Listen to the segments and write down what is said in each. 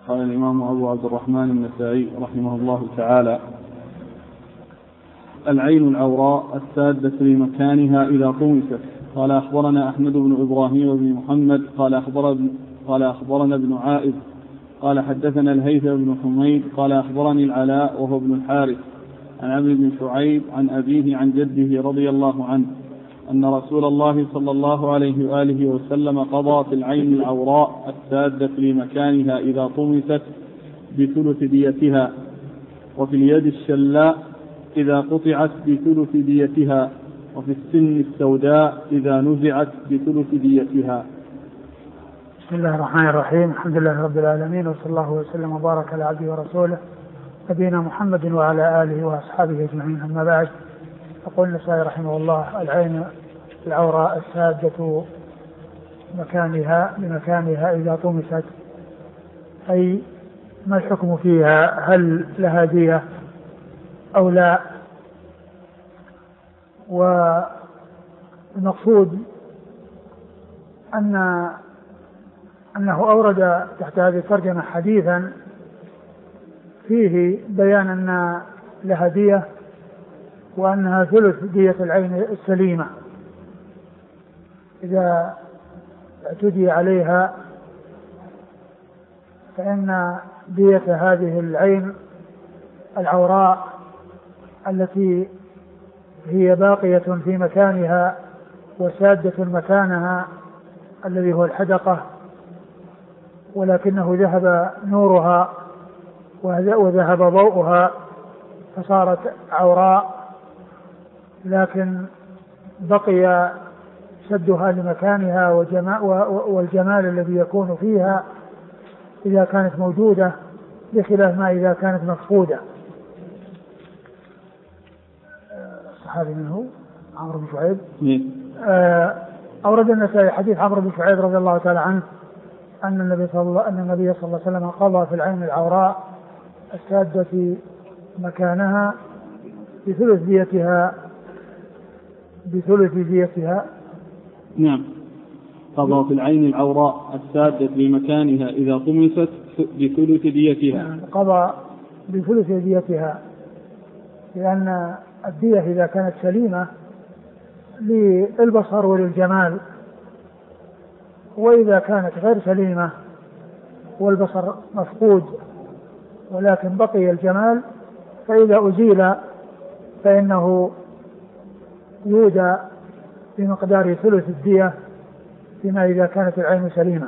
قال الإمام أبو عبد الرحمن النسائي رحمه الله تعالى: العين العوراء السادة لمكانها إذا طمست. قال أخبرنا أحمد بن إبراهيم بن محمد قال أخبرنا ابن عائذ قال حدثنا الهيثم بن حميد قال أخبرني العلاء وهو ابن الحارث عن عمرو بن شعيب عن أبيه عن جده رضي الله عنه أن رسول الله صلى الله عليه وآله وسلم قضى في العين العوراء السادة لمكانها إذا طمست بثلث ديتها، وفي اليد الشلاء إذا قطعت بثلث ديتها، وفي السن السوداء إذا نزعت بثلث ديتها. بسم الله الرحمن الرحيم. الحمد لله رب العالمين، وصلى الله وسلم وبارك على عبده ورسوله نبينا محمد وعلى آله وأصحابه أجمعين. أما بعد، يقول النسائي رحمه الله: العين العوراء السادة لمكانها إذا طمست، أي ما الحكم فيها؟ هل لها دية أو لا؟ والمقصود أنه أورد تحت هذه الترجمة حديثا فيه بيان أن لها دية، وأنها ثلث دية العين السليمة إذا اعتدي عليها، فإن دية هذه العين العوراء التي هي باقية في مكانها وسادة مكانها الذي هو الحدقة، ولكنه ذهب نورها وذهب ضوءها فصارت عوراء، لكن بقي سدها لمكانها والجمال الذي يكون فيها إذا كانت موجودة، بخلاف ما إذا كانت مفقودة. الصحابي منه عمرو بن شعيب. أورد النسائي حديث عمرو بن شعيب رضي الله تعالى عنه أن النبي صلى الله عليه وسلم قضى في العين العوراء السادة مكانها بثلث ديتها. نعم، قضى في العين العوراء السادة لمكانها إذا طمست بثلث ديتها. قضى بثلث ديتها، لأن الدية إذا كانت سليمة للبصر وللجمال، وإذا كانت غير سليمة والبصر مفقود ولكن بقي الجمال، فإذا أزيل فإنه يودى بمقدار ثلث الدية فيما إذا كانت العين سليمة.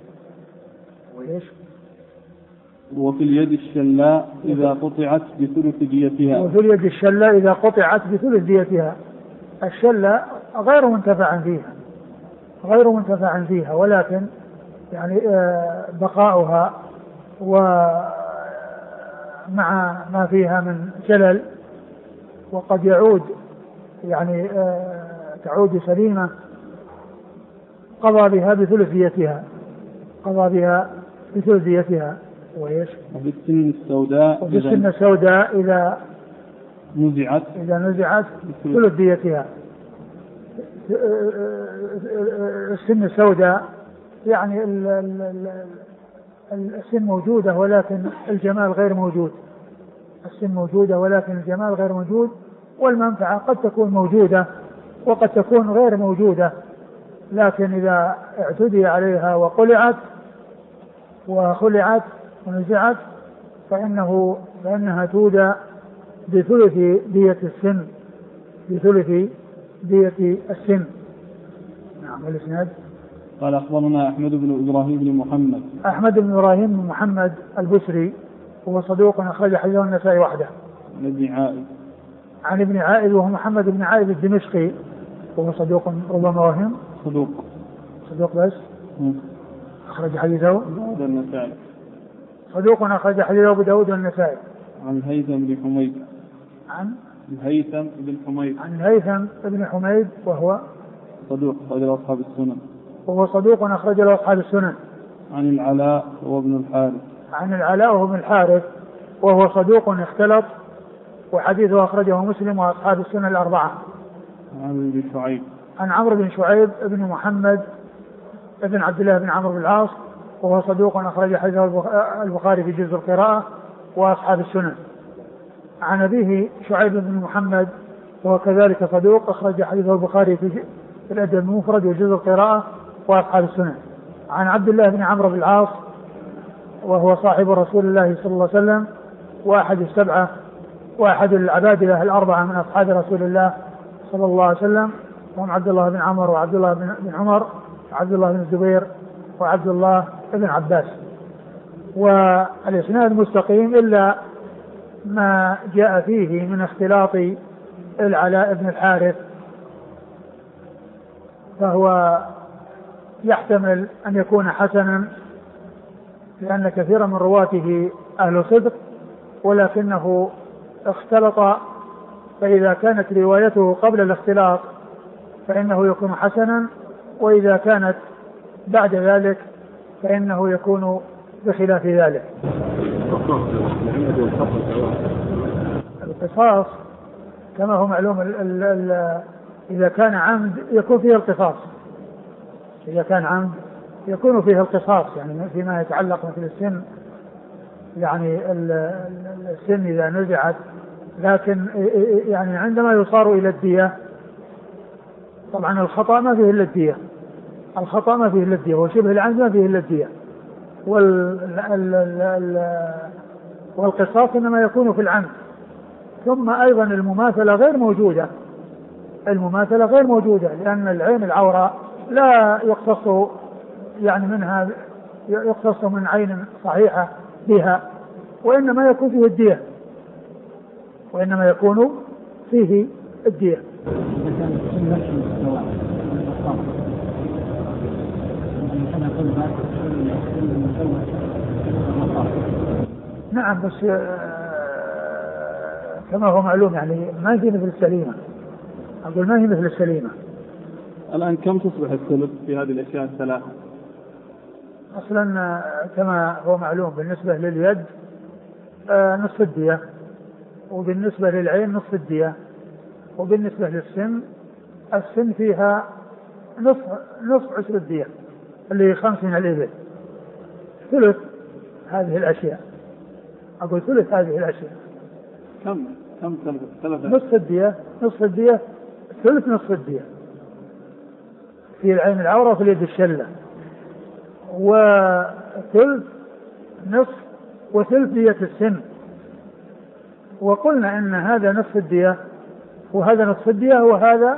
وفي اليد الشلاء إذا قطعت بثلث ديتها. وفي اليد الشلاء إذا قطعت بثلث ديتها. الشلاء غير منتفع فيها، ولكن يعني بقاؤها ومع ما فيها من جلل، وقد يعود يعني تعود سليمة، قضى بها بثلث ديتها. وفي السن السوداء إذا نزعت ثلث ديتها. السن السوداء يعني السن موجودة ولكن الجمال غير موجود. السن موجودة ولكن الجمال غير موجود، والمنفعة قد تكون موجودة وقد تكون غير موجودة، لكن إذا اعتدي عليها وخلعت ونزعت فإنها تودى بثلث دية السن. نعم. والإسناد: قال أخبرنا أحمد بن إبراهيم بن محمد البصري، وهو صدوق أخرج حديثه النسائي وحده. عن ابن عائذ وهو محمد بن عائذ الدمشقي، وهو صدوق ربما وهم. صدوق بس. أخرج حديثه النسائي. صدوق أخرج حديثه أبو داود والنسائي. عن الهيثم بن حميد وهو صدوق أخرج له أصحاب السنن. عن العلاء وهو ابن الحارث وهو صدوق اختلط، وحديثه أخرجه مسلم وأصحاب السنن الأربعة. عن عمرو بن شعيب ابن محمد ابن عبد الله بن عمرو بن العاص، وهو صدوق أخرج حديثه البخاري في جزء القراءة وأصحاب السنن. عن أبيه شعيب بن محمد وهو كذلك صدوق أخرج حديثه البخاري في الأدب المفرد وجزء القراءة وأصحاب السنن. عن عبد الله بن عمرو بن العاص وهو صاحب رسول الله صلى الله عليه وسلم وأحد السبعة وأحد العبادلة الأربعة من أصحاب رسول الله صلى الله عليه وسلم، وهم عبد الله بن عمر وعبد الله بن عمر وعبد الله بن الزبير وعبد الله بن عباس. والإسناد مستقيم إلا ما جاء فيه من اختلاط العلاء بن الحارث، فهو يحتمل أن يكون حسنا لأن كثيرا من رواته أهل صدق، ولكنه اختلط، فإذا كانت روايته قبل الاختلاط فإنه يكون حسنا، وإذا كانت بعد ذلك فإنه يكون بخلاف ذلك. القصاص كما هو معلوم إذا كان عمد يكون فيه القصاص، إذا كان عمد يكون فيه القصاص، يعني فيما يتعلق مثل السن، يعني السن إذا نزعت، لكن يعني عندما يصار إلى الدية طبعا الخطأ ما فيه إلا الدية، الخطأ ما فيه إلا الدية، وشبه العمد ما فيه إلا الدية، والقصاص إنما يكون في العمد. ثم أيضا المماثلة غير موجودة، المماثلة غير موجودة، لأن العين العوراء لا يقتص يعني منها، يقتص من عين صحيحة بها، وإنما يكون فيه الدية، وإنما يكون فيه الدية. نعم، بس كما هو معلوم يعني ما هي مثل السليمة، أقول ما هي مثل السليمة. الآن كم تصبح الثلث في هذه الأشياء الثلاثة؟ أصلا كما هو معلوم بالنسبة لليد نصف الدية، وبالنسبة للعين نصف الدية، وبالنسبة للسن السن فيها نصف عشر الدية اللي هي 5 من الإبل. ثلث هذه الأشياء، أقول ثلث هذه الأشياء. كم ثلاثة؟ نصف الدية ثلث نصف الدية في العين العورة وفي اليد الشلة، وثلث نصف وثلث دية السن. وقلنا إن هذا نصف الدية وهذا نصف الدية وهذا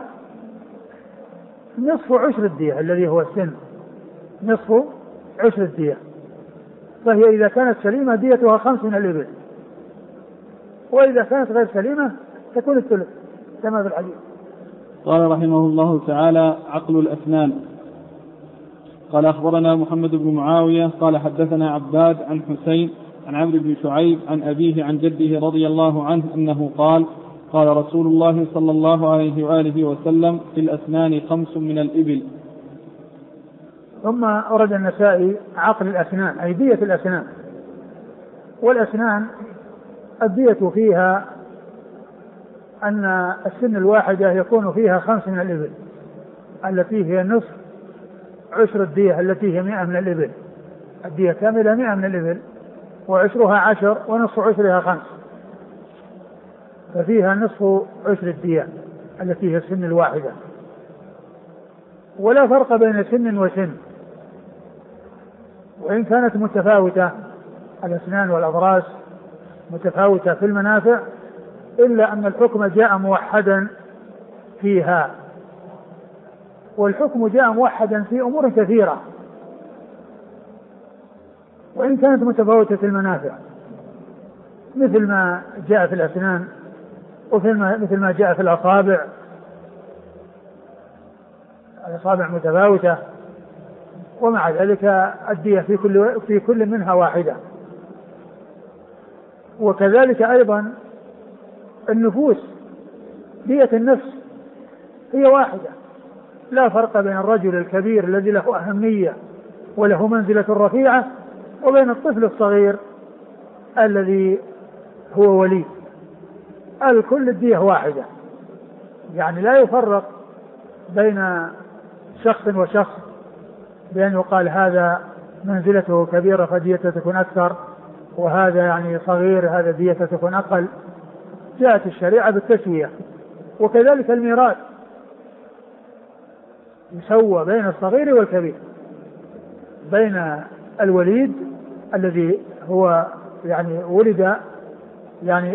نصف عشر الدية الذي هو السن، نصف عشر الدية. فهي إذا كانت سليمة ديتها 5 من الإبل، وإذا كانت غير سليمة تكون الثلث كما في الحديث. قال رحمه الله تعالى: عقل الأسنان. قال أخبرنا محمد بن معاوية قال حدثنا عباد عن حسين عن عمرو بن شعيب عن أبيه عن جده رضي الله عنه أنه قال: قال رسول الله صلى الله عليه وآله وسلم: في الأسنان 5 من الإبل. ثم أورد النسائي عقل الأسنان أي دية الأسنان. والأسنان الدية فيها أن السن الواحدة يكون فيها 5 من الإبل التي هي نصف عشر الدية التي هي 100 من الإبل. الدية كاملة 100 من الإبل وعشرها 10 ونصف عشرها 5، ففيها نصف عشر الدية التي هي السن الواحدة. ولا فرق بين سن وسن، وإن كانت متفاوتة الأسنان والأضراس متفاوتة في المنافع، إلا أن الحكم جاء موحدا فيها، والحكم جاء موحدا في أمور كثيرة وإن كانت متفاوتة في المنافع، مثل ما جاء في الأسنان مثل ما جاء في الأصابع. الأصابع متفاوتة ومع ذلك الدية في كل منها واحدة. وكذلك أيضا النفوس، دية النفس هي واحدة، لا فرق بين الرجل الكبير الذي له أهمية وله منزلة رفيعة وبين الطفل الصغير الذي هو ولي. الكل الدية واحدة، يعني لا يفرق بين شخص وشخص بأن يقال هذا منزلته كبيرة فديته تكون أكثر، وهذا يعني صغير هذا ديته تكون أقل. جاءت الشريعة بالتسوية. وكذلك الميراث يسوى بين الصغير والكبير، بين الوليد الذي هو يعني ولد يعني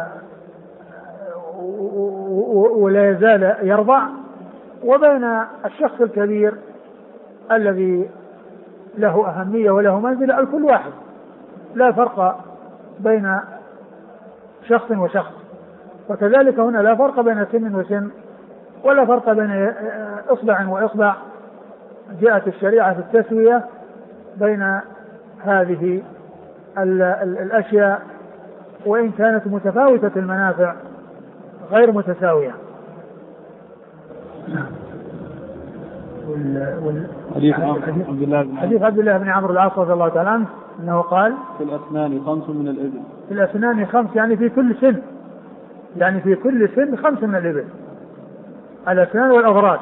ولا يزال يرضع، وبين الشخص الكبير الذي له أهمية وله منزلة. الكل واحد، لا فرق بين شخص وشخص. وكذلك هنا لا فرق بين سن وسن، ولا فرق بين إصبع وإصبع. جاءت الشريعة في التسوية بين هذه الأشياء، وإن كانت متفاوتة المنافع غير متساوية. حديث عبد الله بن عمرو العاص رضي الله تعالى عنه أنه قال: في الأسنان 5 من الإبل. في الأسنان 5 يعني في كل سن، يعني في كل سن 5 من الإبل، الأسنان والأغراض.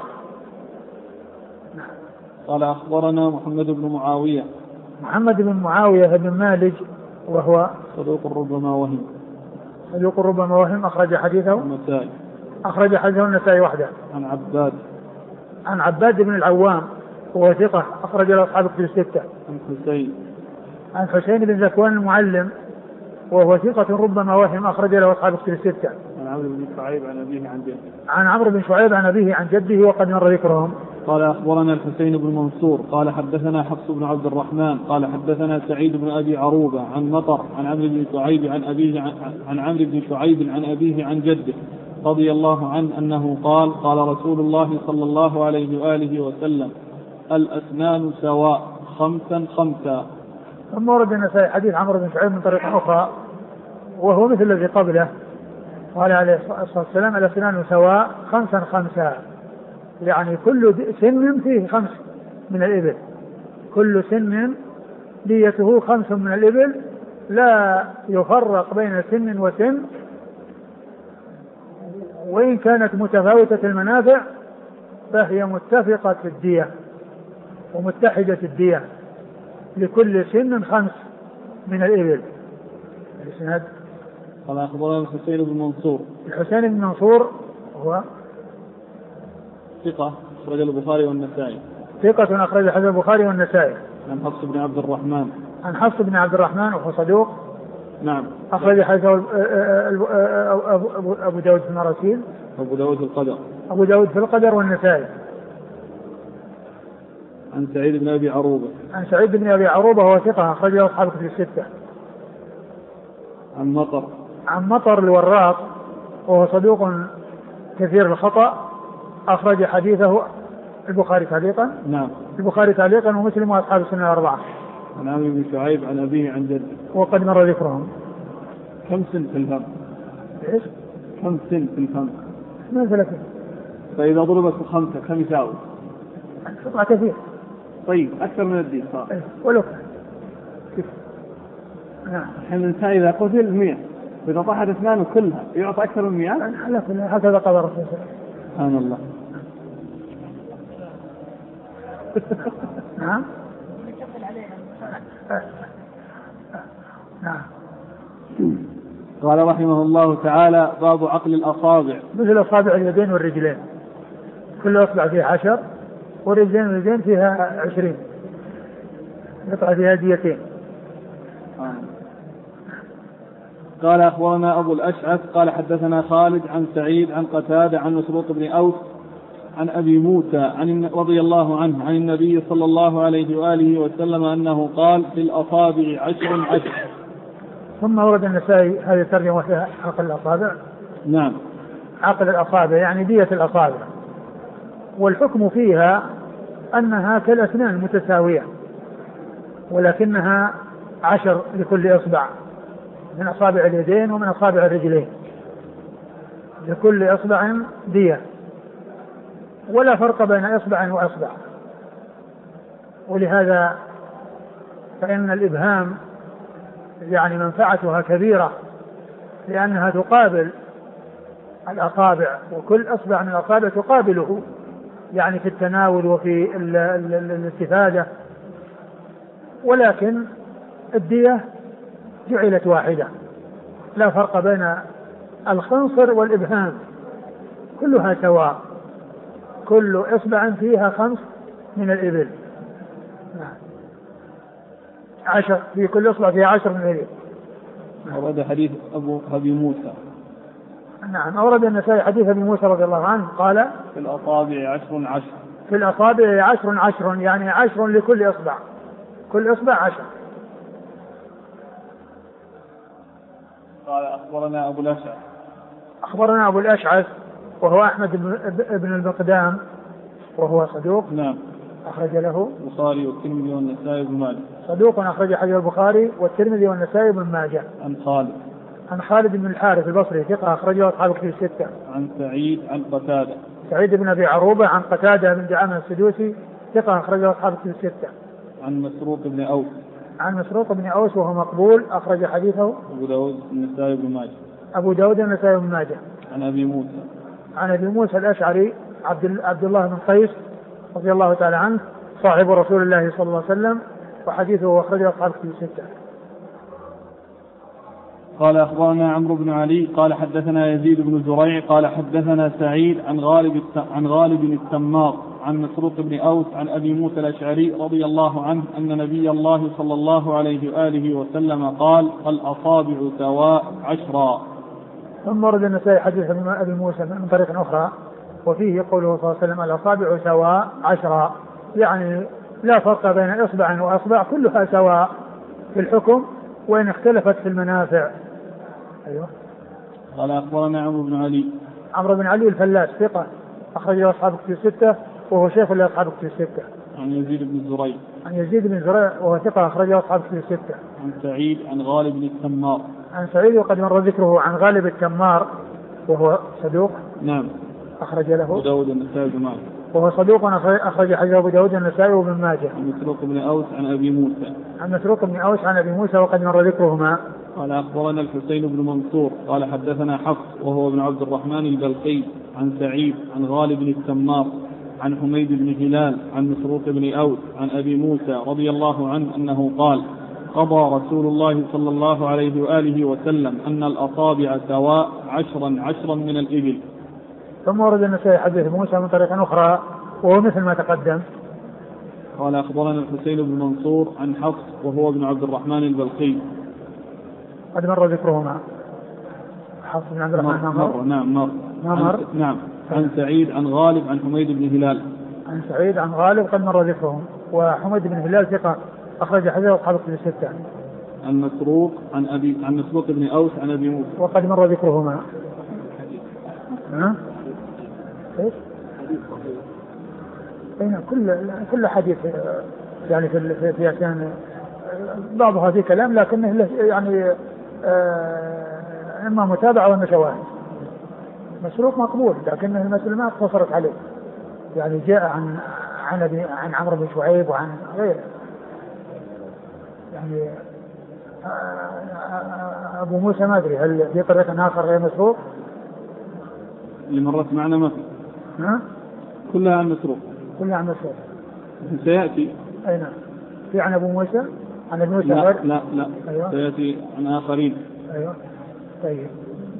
قال: أخبرنا محمد بن معاوية. محمد بن معاوية بن مالج وهو صدوق ربما وهم. صدوق ربما وهم. أخرج حديثه النسائي. أخرج حديثه النسائي وحده. عن عباد بن العوام وهو ثقة أخرج له أصحاب الكتب الستة. عن حسين بن ذكوان المعلم وهو ثقة ربما وهم أخرج له أصحاب الكتب الستة. عن عمرو بن شعيب عن أبيه عن جده. عن عمرو بن شعيب عن أبيه عن جده وقد مر ذكرهم. قال: أخبرنا الحسين بن منصور قال حدثنا حفص بن عبد الرحمن قال حدثنا سعيد بن أبي عروبة عن مطر عن عمرو بن شعيب عن أبيه عن عمرو بن شعيب عن أبيه عن جده رضي الله عنه أنه قال: قال رسول الله صلى الله عليه وآله وسلم: الأسنان سواء 5 5. ثم ورد النسائي حديث عمرو بن شعيب من طريق أخرى وهو مثل الذي قبله. قال عليه الصلاة والسلام: الأسنان سواء 5 5، يعني كل سن فيه 5 من الإبل، كل سن ديته 5 من الإبل، لا يفرق بين سن وسن، وإن كانت متفاوتة المنافع فهي متفقة في الدية ومتحدة الدية، لكل سن 5 من الإبل. الإسناد. قال: أخبرنا الحسين بن منصور. الحسين بن منصور هو ثقة أخرج البخاري والنسائي. ثقة أخرج حديث البخاري والنسائي. عن حفص بن عبد الرحمن. عن حفص بن عبد الرحمن وهو صدوق. نعم. أخرج حديث أبو داود في المراسيل. أبو داود في القدر. أبو داود في القدر والنسائي. عن سعيد بن أبي عروبة. عن سعيد بن أبي عروبة وهو ثقة أخرج له أصحاب الكتب الستة. عن مطر. عن مطر الوراق وهو صدوق كثير الخطأ أخرج حديثه البخاري تعليقا. نعم. البخاري تعليقا ومسلم وأصحاب السنة الأربعة. عن عمرو بن شعيب عن أبيه عن جده وقد مر ذكرهم. كم سن في الفم؟ إيش؟ كم سن في الفم؟ من 30. فإذا ضربت 5 كم يساوي؟ قطعة كثير. طيب أكثر من الدين صار. إيه ولو كيف؟ نعم. الحين الإنسان إذا قتل 100 وإذا طاحت أسنانه كلها يعطى أكثر من 100. على كل هكذا قال الرسول صلى الله عليه وسلم. سبحان الله. نعم. نعم. قال رحمه الله تعالى: باب عقل الأصابع. مثل أصابع اليدين والرجلين، كل أصبع فيها 10 والرجلين فيها 20، يقطع فيها ديتين. قال: أخبرنا أبو الأشعث قال حدثنا خالد عن سعيد عن قتادة عن مسروق بن أوس عن أبي موسى رضي الله عنه عن النبي صلى الله عليه وآله وسلم أنه قال: في الأصابع 10. ثم ورد النسائي هذه الترجمة فيها عقل الأصابع. نعم. عقل الأصابع يعني دية الأصابع، والحكم فيها أنها كالأسنان المتساوية، ولكنها 10 لكل إصبع من أصابع اليدين ومن أصابع الرجلين، لكل إصبع دية، ولا فرق بين إصبع وإصبع. ولهذا فإن الإبهام يعني منفعتها كبيرة، لأنها تقابل الأصابع، وكل أصبع من الأصابع تقابله يعني في التناول وفي الاستفادة. ولكن الدية جعلت واحدة، لا فرق بين الخنصر والإبهام، كلها سواء، كل إصبع فيها 5 من الإبل، 10 في كل إصبع فيها 10 من الإبل. أورد حديث أبي موسى. نعم، أورد النسائي حديث أبي موسى رضي الله عنه قال في الأصابع 10 في الأصابع 10 يعني 10 لكل إصبع، كل إصبع 10. قال أخبرنا أبو الأشعث. أخبرنا أبو الأشعث وهو أحمد بن المقدام وهو صدوق. نعم. أخرج له البخاري والترمذي والنسائي بن ماجه. صدوق أخرج حديث البخاري والترمذي والنسائي بن ماجه. عن خالد بن الحارث البصري ثقة أخرجه أصحاب الكتب الستة. عن سعيد عن قتادة. سعيد بن أبي عروبة عن قتادة بن دعامة السدوسي ثقة أخرجه أصحاب الكتب الستة. عن مسروق بن أوس. عن مسروق بن أوس وهو مقبول أخرج حديثه أبو داود النسائي بن ماجه. أبو داود النسائي بن ماجه. عن أبي موسى. عن أبي موسى الأشعري عبد الله بن قيس رضي الله تعالى عنه صاحب رسول الله صلى الله عليه وسلم، وحديثه أخرجه أصحاب الكتب الستة. قال أخبرنا عمرو بن علي قال حدثنا يزيد بن زريع قال حدثنا سعيد عن غالب التمار عن مسروق بن أوس عن أبي موسى الأشعري رضي الله عنه أن نبي الله صلى الله عليه وآله وسلم قال الأصابع سواء 10. ثم ورد النسائي حديث أبي موسى من طريق أخرى وفيه قوله صلى الله عليه وسلم الأصابع سواء 10، يعني لا فرق بين إصبع وأصبع، كلها سواء في الحكم وإن اختلفت في المنافع. أيوة. قال أخبرنا عمرو بن علي الفلاس ثقة أخرجه أصحاب الكتب الستة وهو شيخ لأصحاب الكتب الستة. عن يزيد بن زريع وهو ثقة أخرجه أصحاب الكتب الستة. عن سعيد عن غالب التمار. عن سعيد وقد مر ذكره عن غالب التمار وهو صدوق. نعم. أخرج له أبو داود النسائي بن ماجه. وهو صدوق أخرج حديث أبو داود النسائي وابن ماجه. عن مسروق بن أوس عن أبي موسى. عن مسروق بن أوس عن أبي موسى وقد مر ذكرهما. قال أخبرنا الحسين بن منصور قال حدثنا حفص وهو ابن عبد الرحمن البلقي عن سعيد عن غالب التمار عن حميد بن هلال عن مسروق بن أوس عن أبي موسى رضي الله عنه أنه قال قضى رسول الله صلى الله عليه وآله وسلم أن الأصابع سواء 10 من الإبل. ثم ورد النسائي حديث موسى من طريق أخرى وهو مثل ما تقدم. قال أخبرنا الحسين بن منصور عن حفص وهو ابن عبد الرحمن البلقي قد مر ذكرهما. حفص بن عبد الرحمن نعم. عن سعيد عن غالب عن حميد بن هلال. عن سعيد عن غالب قد مر ذكرهم، وحميد بن هلال ثقة أخرج حديث أصحاب الكتب الستة. عن مسروق بن أوس عن أبي موسى وقد مر ذكرهما. كل حديث يعني في أحيان بعضها في كلام لكنه يعني إما متابعة وإما شواهد. مسروق مقبول لكنه المسألة ما اقتصرت عليه، يعني جاء عن عمرو بن شعيب وعن غيره، يعني أبو موسى ما أدري هل في طريقة آخر غير مسروق اللي مرت معنا ما في كلها عن مسروق سيأتي. أي نعم. في عن أبو موسى عن ابن موسى لا أيوة. سيأتي عن آخرين. أيوة. طيب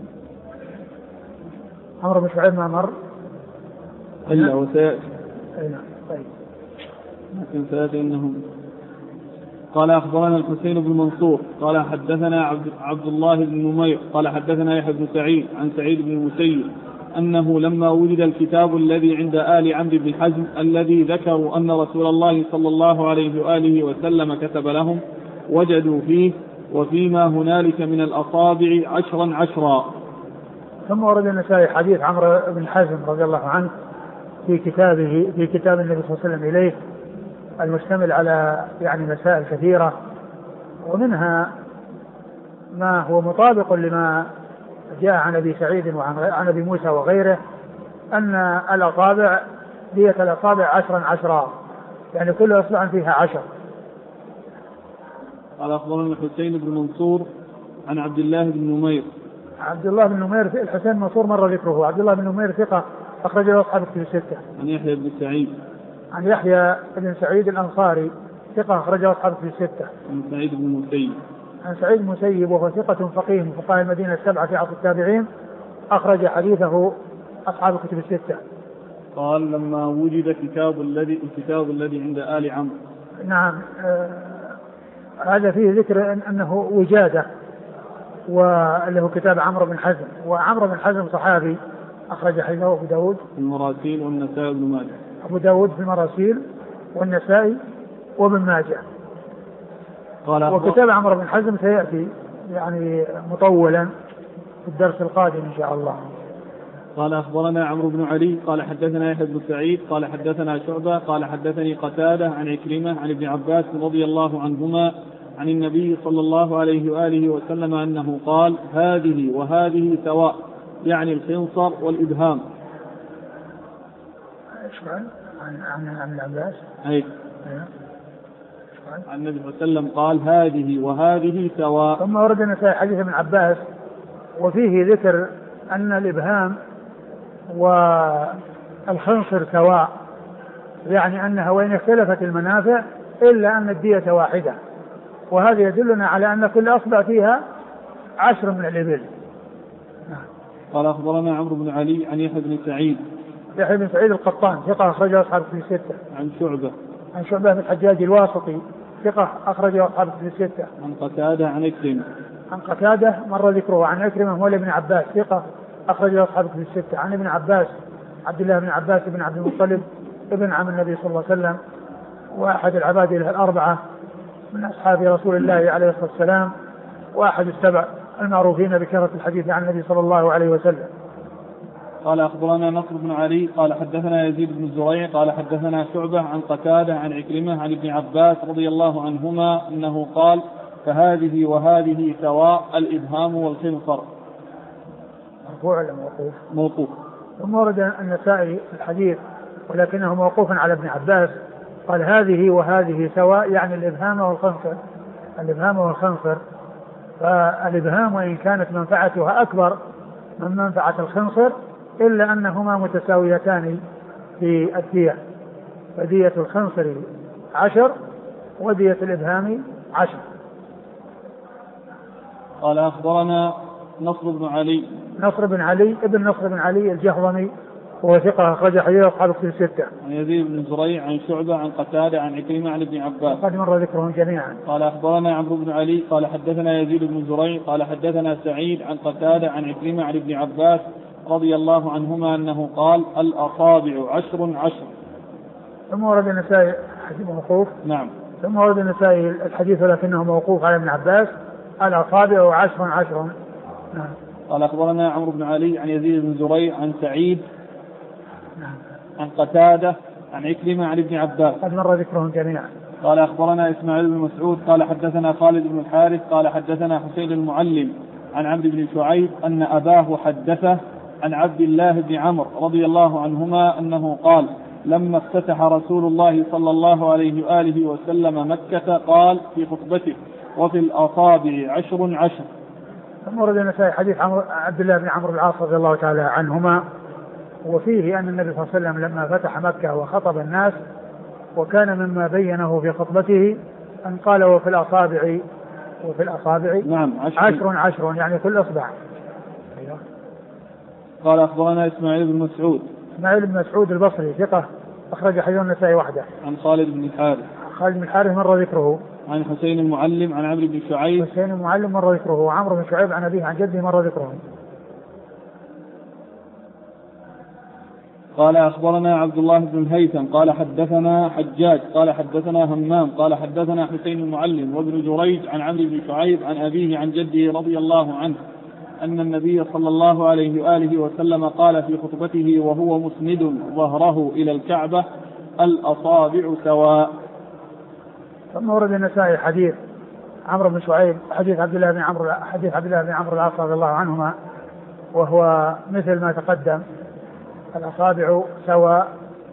عمرو بن شعيب ما مر إلا وسيأتي. أي نعم. طيب لكن سيأتي إنهم. قال أخبرنا الحسين بن منصور قال حدثنا عبد الله بن نمير قال حدثنا يحيى بن سعيد عن سعيد بن المسيب أنه لما وجد الكتاب الذي عند آل عمرو بن حزم الذي ذكروا أن رسول الله صلى الله عليه وآله وسلم كتب لهم وجدوا فيه وفيما هنالك من الأصابع 10. ثم ورد النسائي حديث عمرو بن حزم رضي الله عنه في كتاب النبي صلى الله عليه وسلم إليه المشتمل على يعني مسائل كثيرة، ومنها ما هو مطابق لما جاء عن أبي سعيد وعن أبي موسى وغيره أن الأصابع دية الأصابع 10 يعني كل أصبع فيها 10. قال أخبرنا الحسين بن منصور عن عبد الله بن نمير. عبد الله بن نمير الحسين منصور مر ذكره. عبد الله بن نمير ثقة أخرجه أصحاب الكتب الستة. عن يحيى بن سعيد. عن يحيى بن سعيد الأنصاري ثقة أخرجه أصحاب في الستة. عن سعيد بن المسيب. عن سعيد المسيب وهو ثقة فقيه من فقهاء المدينة السبعة في عصر التابعين، أخرج حديثه أصحاب الكتب الستة. قال لما وجد الكتاب الذي عند آل عمرو. نعم. هذا فيه ذكر أنه وجادة، وله كتاب عمرو بن حزم، وعمرو بن حزم صحابي أخرج حديثه أبو داود في المراسيل والنسائي وابن ماجه. أبو داود في المراسيل والنسائي وابن ماجه. وكتاب عمرو بن حزم سيأتي يعني مطولا في الدرس القادم إن شاء الله. قال أخبرنا عمرو بن علي قال حدثنا يحيى بن سعيد قال حدثنا شعبة قال حدثني قتادة عن عكرمة عن ابن عباس رضي الله عنهما عن النبي صلى الله عليه وآله وسلم أنه قال هذه وهذه سواء، يعني الخنصر والإبهام. عن العباس أي عن النبي صلى الله عليه وسلم قال هذه وهذه سواء. ثم ورد النسائي حديث ابن عباس وفيه ذكر أن الإبهام والخنصر سواء، يعني أنها وإن اختلفت المنافع إلا أن الدية واحدة، وهذا يدلنا على أن كل أصبع فيها 10 من الإبل. قال أخبرنا عمرو بن علي عن يحيى بن سعيد. يحيى بن سعيد القطان ثقة أخرجه أصحاب في الستة. عن شعبة. عن شعبة بن الحجاج الواسطي ثقة أخرجه أصحاب في الستة. عن قتادة عن عكرمة. عن قتادة مر ذكره. عن عكرمة مولى ابن عباس ثقة أخرجه أصحاب في الستة. عن ابن عباس عبد الله بن عباس بن عبد المطلب ابن عم النبي صلى الله عليه وسلم، وأحد العبادلة الأربعة من أصحاب رسول الله عليه الصلاة والسلام، وأحد السبع المعروفين بكثرة الحديث عن النبي صلى الله عليه وسلم. قال أخبرنا نصر بن علي قال حدثنا يزيد بن زريع قال حدثنا شعبة عن قتادة عن عكرمة عن ابن عباس رضي الله عنهما أنه قال فهذه وهذه سواء، الإبهام والخنصر. مرفوع ولا موقوف؟ موقوف. ثم ورد النسائي الحديث ولكنه موقوف على ابن عباس، قال هذه وهذه سواء، يعني الإبهام والخنصر. الإبهام والخنصر، فالإبهام وإن كانت منفعتها أكبر من منفعة الخنصر إلا أنهما متساويتان في الدية، فدية الخنصر 10 ودية الإبهام 10. قال أخبرنا نصر بن علي. نصر بن علي ابن نصر بن علي الجهضمي وهو ثقة أخرج حديث أصحاب الكتب الستة. عن يزيد بن زريع عن شعبة عن قتادة عن عكرمة عن ابن عباس. قد مر ذكرهم جميعا. قال أخبرنا عمرو بن علي قال حدثنا يزيد بن زريع قال حدثنا سعيد عن قتادة عن عكرمة عن ابن عباس رضي الله عنهما أنه قال الأصابع 10. ثم ورد النسائي حديث موقوف. نعم. ثم ورد النسائي الحديث لكنه موقوف على ابن عباس، الأصابع 10. نعم. قال أخبرنا عمرو بن علي عن يزيد بن زريع عن سعيد عن قتادة عن عكرمة عن ابن عباس. قد مر ذكرهم جميعا. قال أخبرنا إسماعيل بن مسعود قال حدثنا خالد بن الحارث قال حدثنا حسين المعلم عن عبد بن شعيب أن أباه حدثه عن عبد الله بن عمرو رضي الله عنهما أنه قال لما افتتح رسول الله صلى الله عليه وآله وسلم مكة قال في خطبته وفي الأصابع 10. ثم ورد النسائي حديث عبد الله بن عمرو العاص رضي الله تعالى عنهما، وفيه أن النبي صلى الله عليه وسلم لما فتح مكة وخطب الناس وكان مما بينه في خطبته أن قال وفي الأصابع نعم 10 يعني كل إصبع. قال أخبرنا إسماعيل بن مسعود. إسماعيل بن مسعود البصري ثقة أخرج حديث النسائي وحده. عن خالد بن الحارث. خالد بن الحارث مر ذكره. عن حسين المعلم عن عمرو بن شعيب. حسين المعلم مر ذكره. وعمرو بن شعيب عن أبيه عن جده مر ذكره. قال أخبرنا عبد الله بن الهيثم قال حدثنا حجاج قال حدثنا همام قال حدثنا حسين المعلم وابن جريج عن عمرو بن شعيب عن أبيه عن جده رضي الله عنه أن النبي صلى الله عليه وآله وسلم قال في خطبته وهو مسند ظهره إلى الكعبة الأصابع سواء. ثم ورد النسائي حديث عمرو بن شعيب حديث عبد الله بن عمرو العاص رضي الله عنهما، وهو مثل ما تقدم، الأصابع سواء.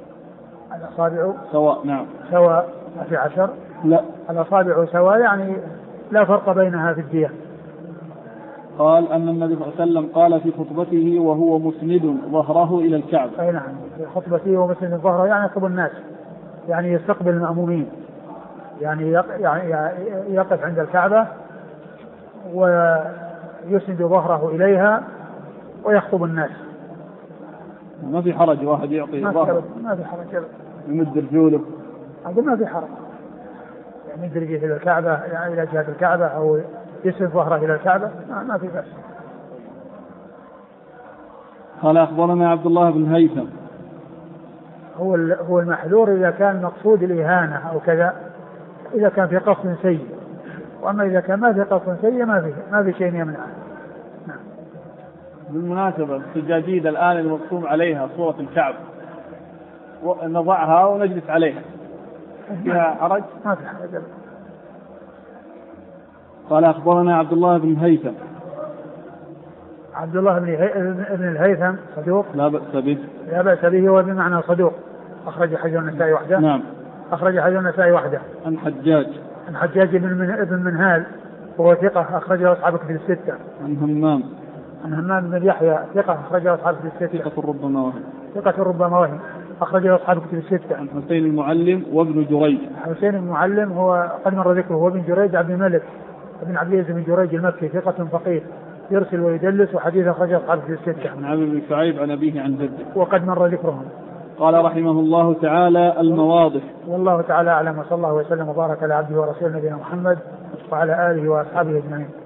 نعم. سواء في 10. لا، الأصابع سواء يعني لا فرق بينها في الدية. قال أن النبي صلى الله عليه وسلم قال في خطبته وهو مسند ظهره إلى الكعبة. أي نعم، في خطبته ومسند ظهره يعني يخطب الناس، يعني يستقبل المأمومين. يعني يقف عند الكعبة ويسند ظهره إليها ويخطب الناس. ما في حرج واحد يعطي ظهره؟ ما في حرج أبدا. يمد رجوله؟ أقول ما في حرج، يعني يمد رجله إلى الكعبة، يعني إلى جهة الكعبة، أو يسند ظهره إلى الكعبة، ما في بأس. قال أخبرنا عبد الله بن هيثم. هو المحذور إذا كان مقصود الإهانة أو كذا، إذا كان في قصد سيء، وأما إذا كان ما في قصد سيء ما في شيء يمنعه. نعم. بالمناسبة السجاجيد الآن المرسوم عليها صورة الكعب نضعها ونجلس عليها، فيها حرج؟ ما في حرج. قال أخبرنا عبد الله بن هيثم. عبد الله بن الهيثم صدوق لا بأس به وبمعنى صدوق، أخرج حديث النسائي وحده. نعم. أخرج حديث النسائي وحده. عن حجاج بن منهال وهو ثقة، أخرجه أصحاب الكتب الستة. عن همام بن يحيى ثقة، أخرجه أصحاب الكتب الستة. ثقة ربما وهم، أخرجه أصحاب الكتب الستة. عن حسين المعلم وابن جريج. حسين المعلم هو قد مر ذكره، هو ابن جريج عبد الملك بن عبد العزيز بن جريج المكي، ثقة فقيه يرسل ويدلس، وحديث أخرجه أصحاب الكتب الستة. عن عمرو بن شعيب عن أبيه عن جده وقد مر ذكرهم. قال رحمه الله تعالى: المواضح. والله تعالى أعلم، وصلى الله وسلم وبارك على عبده ورسوله نبينا محمد وعلى آله وأصحابه أجمعين.